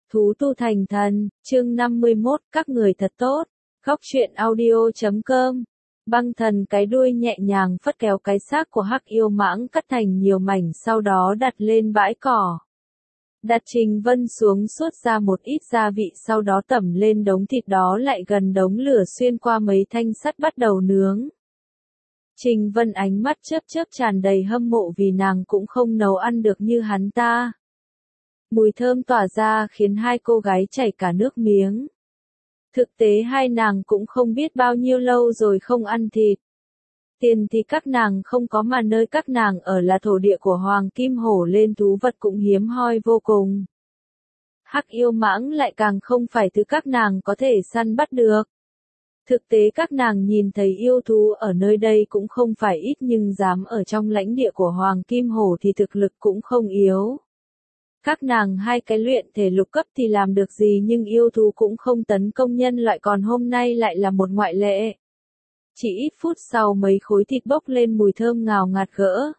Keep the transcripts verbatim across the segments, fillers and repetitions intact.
Thú tu thành thần, chương năm mươi mốt, các người thật tốt. Góc truyện audio chấm com. Băng thần cái đuôi nhẹ nhàng phất kéo cái xác của hắc yêu mãng cắt thành nhiều mảnh, sau đó đặt lên bãi cỏ. Đặt Trình Vân xuống suốt ra một ít gia vị, sau đó tẩm lên đống thịt đó lại gần đống lửa, xuyên qua mấy thanh sắt bắt đầu nướng. Trình Vân ánh mắt chớp chớp tràn đầy hâm mộ vì nàng cũng không nấu ăn được như hắn ta. Mùi thơm tỏa ra khiến hai cô gái chảy cả nước miếng. Thực tế hai nàng cũng không biết bao nhiêu lâu rồi không ăn thịt. Tiền thì các nàng không có, mà nơi các nàng ở là thổ địa của Hoàng Kim Hổ, lên thú vật cũng hiếm hoi vô cùng. Hắc yêu mãng lại càng không phải thứ các nàng có thể săn bắt được. Thực tế các nàng nhìn thấy yêu thú ở nơi đây cũng không phải ít, nhưng dám ở trong lãnh địa của Hoàng Kim Hổ thì thực lực cũng không yếu. Các nàng hai cái luyện thể lục cấp thì làm được gì, nhưng yêu thú cũng không tấn công nhân loại, còn hôm nay lại là một ngoại lệ. Chỉ ít phút sau mấy khối thịt bốc lên mùi thơm ngào ngạt gỡ.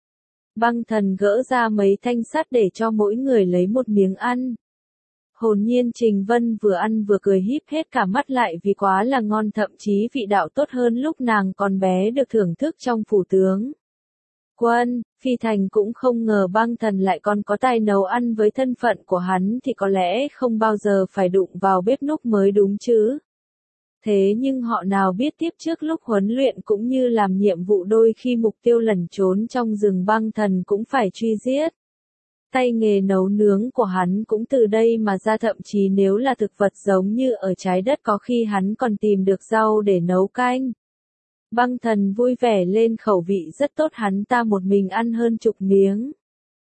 Băng thần gỡ ra mấy thanh sắt để cho mỗi người lấy một miếng ăn. Hồn nhiên Trình Vân vừa ăn vừa cười híp hết cả mắt lại vì quá là ngon, thậm chí vị đạo tốt hơn lúc nàng còn bé được thưởng thức trong phủ tướng quân. Phi Thành cũng không ngờ băng thần lại còn có tài nấu ăn, với thân phận của hắn thì có lẽ không bao giờ phải đụng vào bếp núc mới đúng chứ. Thế nhưng họ nào biết tiếp trước lúc huấn luyện cũng như làm nhiệm vụ, đôi khi mục tiêu lẩn trốn trong rừng băng thần cũng phải truy giết. Tay nghề nấu nướng của hắn cũng từ đây mà ra, thậm chí nếu là thực vật giống như ở trái đất có khi hắn còn tìm được rau để nấu canh. Băng thần vui vẻ lên, khẩu vị rất tốt, hắn ta một mình ăn hơn chục miếng.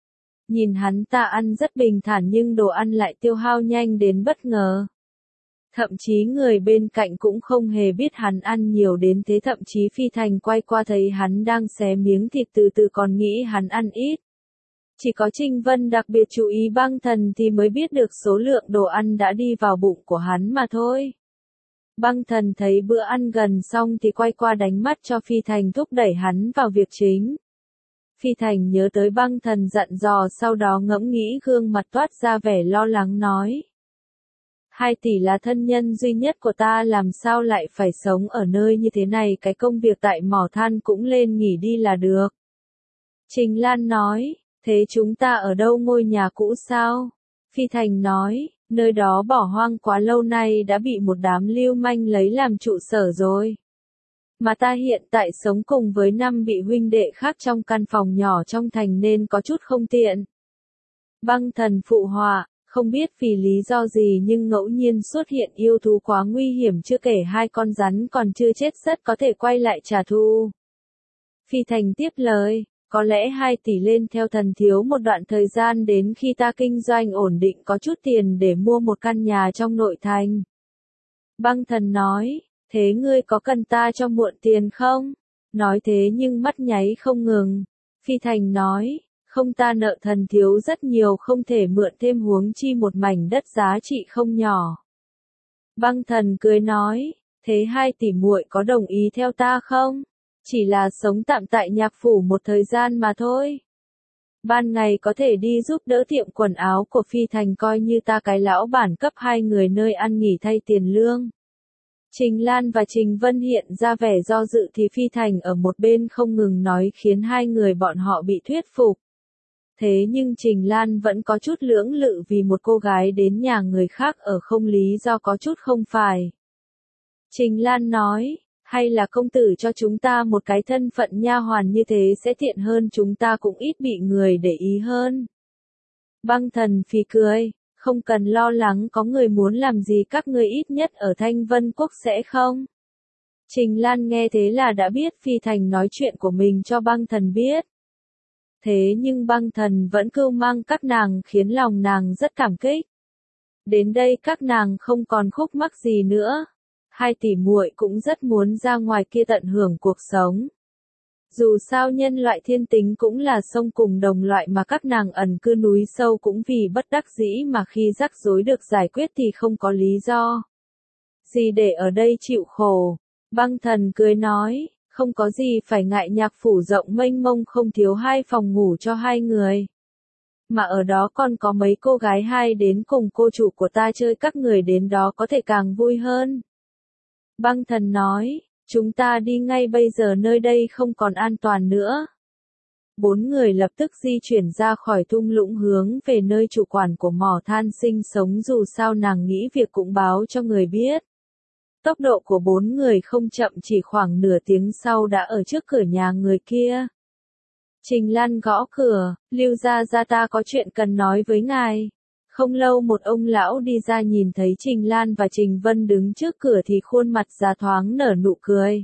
Nhìn hắn ta ăn rất bình thản nhưng đồ ăn lại tiêu hao nhanh đến bất ngờ. Thậm chí người bên cạnh cũng không hề biết hắn ăn nhiều đến thế, thậm chí Phi Thành quay qua thấy hắn đang xé miếng thịt từ từ còn nghĩ hắn ăn ít. Chỉ có Trình Vân đặc biệt chú ý băng thần thì mới biết được số lượng đồ ăn đã đi vào bụng của hắn mà thôi. Băng thần thấy bữa ăn gần xong thì quay qua đánh mắt cho Phi Thành, thúc đẩy hắn vào việc chính. Phi Thành nhớ tới băng thần dặn dò, sau đó ngẫm nghĩ, gương mặt toát ra vẻ lo lắng nói. Hai tỷ là thân nhân duy nhất của ta, làm sao lại phải sống ở nơi như thế này, cái công việc tại mỏ than cũng lên nghỉ đi là được. Trình Lan nói, thế chúng ta ở đâu, ngôi nhà cũ sao? Phi Thành nói, nơi đó bỏ hoang quá lâu nay đã bị một đám lưu manh lấy làm trụ sở rồi. Mà ta hiện tại sống cùng với năm vị huynh đệ khác trong căn phòng nhỏ trong thành nên có chút không tiện. Băng thần phụ họa, không biết vì lý do gì nhưng ngẫu nhiên xuất hiện yêu thú quá nguy hiểm, chưa kể hai con rắn còn chưa chết rất có thể quay lại trả thù. Phi Thành tiếp lời. Có lẽ hai tỷ lên theo thần thiếu một đoạn thời gian, đến khi ta kinh doanh ổn định có chút tiền để mua một căn nhà trong nội thành. Băng thần nói, thế ngươi có cần ta cho mượn tiền không? Nói thế nhưng mắt nháy không ngừng. Phi Thành nói, không, ta nợ thần thiếu rất nhiều, không thể mượn thêm, huống chi một mảnh đất giá trị không nhỏ. Băng thần cười nói, thế hai tỷ muội có đồng ý theo ta không? Chỉ là sống tạm tại nhạc phủ một thời gian mà thôi. Ban ngày có thể đi giúp đỡ tiệm quần áo của Phi Thành, coi như ta cái lão bản cấp hai người nơi ăn nghỉ thay tiền lương. Trình Lan và Trình Vân hiện ra vẻ do dự thì Phi Thành ở một bên không ngừng nói khiến hai người bọn họ bị thuyết phục. Thế nhưng Trình Lan vẫn có chút lưỡng lự vì một cô gái đến nhà người khác ở không lý do có chút không phải. Trình Lan nói, hay là công tử cho chúng ta một cái thân phận nha hoàn, như thế sẽ tiện hơn, chúng ta cũng ít bị người để ý hơn. Băng thần phì cười, không cần lo lắng, có người muốn làm gì các ngươi ít nhất ở Thanh Vân Quốc sẽ không. Trình Lan nghe thế là đã biết Phi Thành nói chuyện của mình cho băng thần biết. Thế nhưng băng thần vẫn cưu mang các nàng khiến lòng nàng rất cảm kích. Đến đây các nàng không còn khúc mắc gì nữa. Hai tỷ muội cũng rất muốn ra ngoài kia tận hưởng cuộc sống. Dù sao nhân loại thiên tính cũng là sông cùng đồng loại, mà các nàng ẩn cư núi sâu cũng vì bất đắc dĩ, mà khi rắc rối được giải quyết thì không có lý do gì để ở đây chịu khổ. Băng thần cười nói, không có gì phải ngại, nhạc phủ rộng mênh mông không thiếu hai phòng ngủ cho hai người. Mà ở đó còn có mấy cô gái hai đến cùng cô chủ của ta chơi, các người đến đó có thể càng vui hơn. Băng thần nói, chúng ta đi ngay bây giờ, nơi đây không còn an toàn nữa. Bốn người lập tức di chuyển ra khỏi thung lũng hướng về nơi chủ quản của mỏ than sinh sống, dù sao nàng nghĩ việc cũng báo cho người biết. Tốc độ của bốn người không chậm, chỉ khoảng nửa tiếng sau đã ở trước cửa nhà người kia. Trình Lan gõ cửa, Lưu gia gia, ta có chuyện cần nói với ngài. Không lâu một ông lão đi ra, nhìn thấy Trình Lan và Trình Vân đứng trước cửa thì khuôn mặt già thoáng nở nụ cười.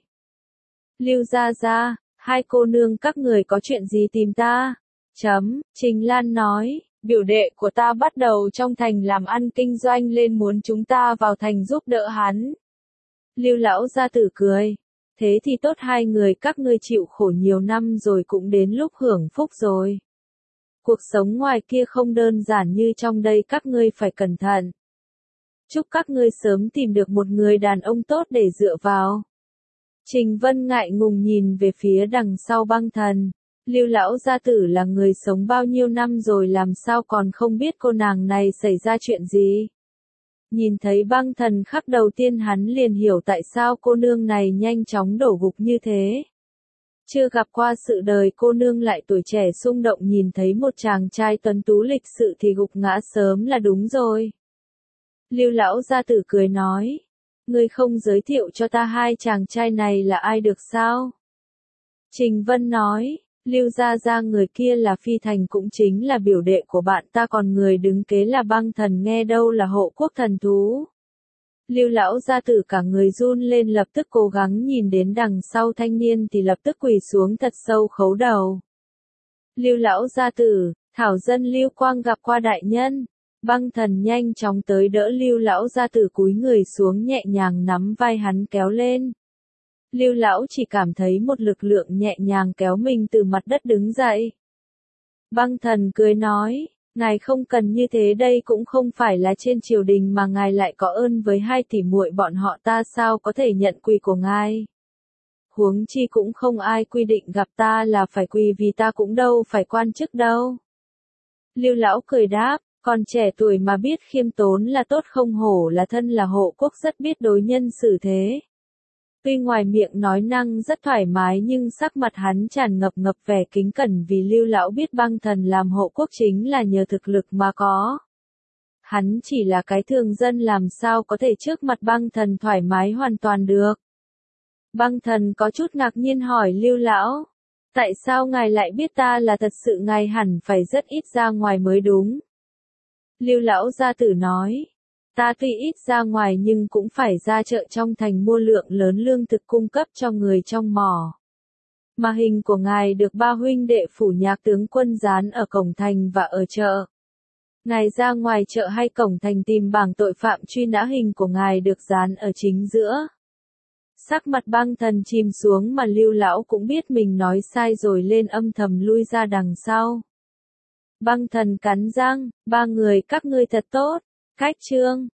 Lưu gia gia, hai cô nương các người có chuyện gì tìm ta? Chấm, Trình Lan nói, biểu đệ của ta bắt đầu trong thành làm ăn kinh doanh lên, muốn chúng ta vào thành giúp đỡ hắn. Lưu lão gia tử cười. Thế thì tốt, hai người các ngươi chịu khổ nhiều năm rồi, cũng đến lúc hưởng phúc rồi. Cuộc sống ngoài kia không đơn giản như trong đây, các ngươi phải cẩn thận. Chúc các ngươi sớm tìm được một người đàn ông tốt để dựa vào. Trình Vân ngại ngùng nhìn về phía đằng sau Băng Thần. Lưu lão gia tử là người sống bao nhiêu năm rồi, làm sao còn không biết cô nàng này xảy ra chuyện gì. Nhìn thấy Băng Thần khắc đầu tiên, hắn liền hiểu tại sao cô nương này nhanh chóng đổ gục như thế. Chưa gặp qua sự đời cô nương lại tuổi trẻ xung động, nhìn thấy một chàng trai tuấn tú lịch sự thì gục ngã sớm là đúng rồi. Lưu lão gia tử cười nói, ngươi không giới thiệu cho ta hai chàng trai này là ai được sao? Trình Vân nói, Lưu gia gia, người kia là Phi Thành, cũng chính là biểu đệ của bạn ta, còn người đứng kế là Băng Thần, nghe đâu là hộ quốc thần thú. Lưu lão gia tử cả người run lên, lập tức cố gắng nhìn đến đằng sau thanh niên thì lập tức quỳ xuống thật sâu khấu đầu. Lưu lão gia tử, thảo dân Lưu Quang gặp qua đại nhân. Băng Thần nhanh chóng tới đỡ Lưu lão gia tử, cúi người xuống nhẹ nhàng nắm vai hắn kéo lên. Lưu lão chỉ cảm thấy một lực lượng nhẹ nhàng kéo mình từ mặt đất đứng dậy. Băng Thần cười nói, ngài không cần như thế, đây cũng không phải là trên triều đình mà ngài lại có ơn với hai tỷ muội bọn họ, ta sao có thể nhận quỳ của ngài. Huống chi cũng không ai quy định gặp ta là phải quỳ, vì ta cũng đâu phải quan chức đâu. Lưu lão cười đáp, còn trẻ tuổi mà biết khiêm tốn là tốt, không hổ là thân là hộ quốc, rất biết đối nhân xử thế. Tuy ngoài miệng nói năng rất thoải mái nhưng sắc mặt hắn tràn ngập ngập vẻ kính cẩn, vì Lưu lão biết Băng Thần làm hộ quốc chính là nhờ thực lực mà có. Hắn chỉ là cái thường dân, làm sao có thể trước mặt Băng Thần thoải mái hoàn toàn được. Băng Thần có chút ngạc nhiên hỏi Lưu lão, tại sao ngài lại biết ta là thật sự, ngài hẳn phải rất ít ra ngoài mới đúng. Lưu lão gia tử nói, ta tuy ít ra ngoài nhưng cũng phải ra chợ trong thành mua lượng lớn lương thực cung cấp cho người trong mỏ. Mà hình của ngài được ba huynh đệ phủ nhạc tướng quân dán ở cổng thành và ở chợ. Ngài ra ngoài chợ hay cổng thành tìm bảng tội phạm truy nã, hình của ngài được dán ở chính giữa. Sắc mặt Băng Thần chìm xuống, mà Lưu lão cũng biết mình nói sai rồi, lên âm thầm lui ra đằng sau. Băng Thần cắn răng, ba người các ngươi thật tốt. Cách chương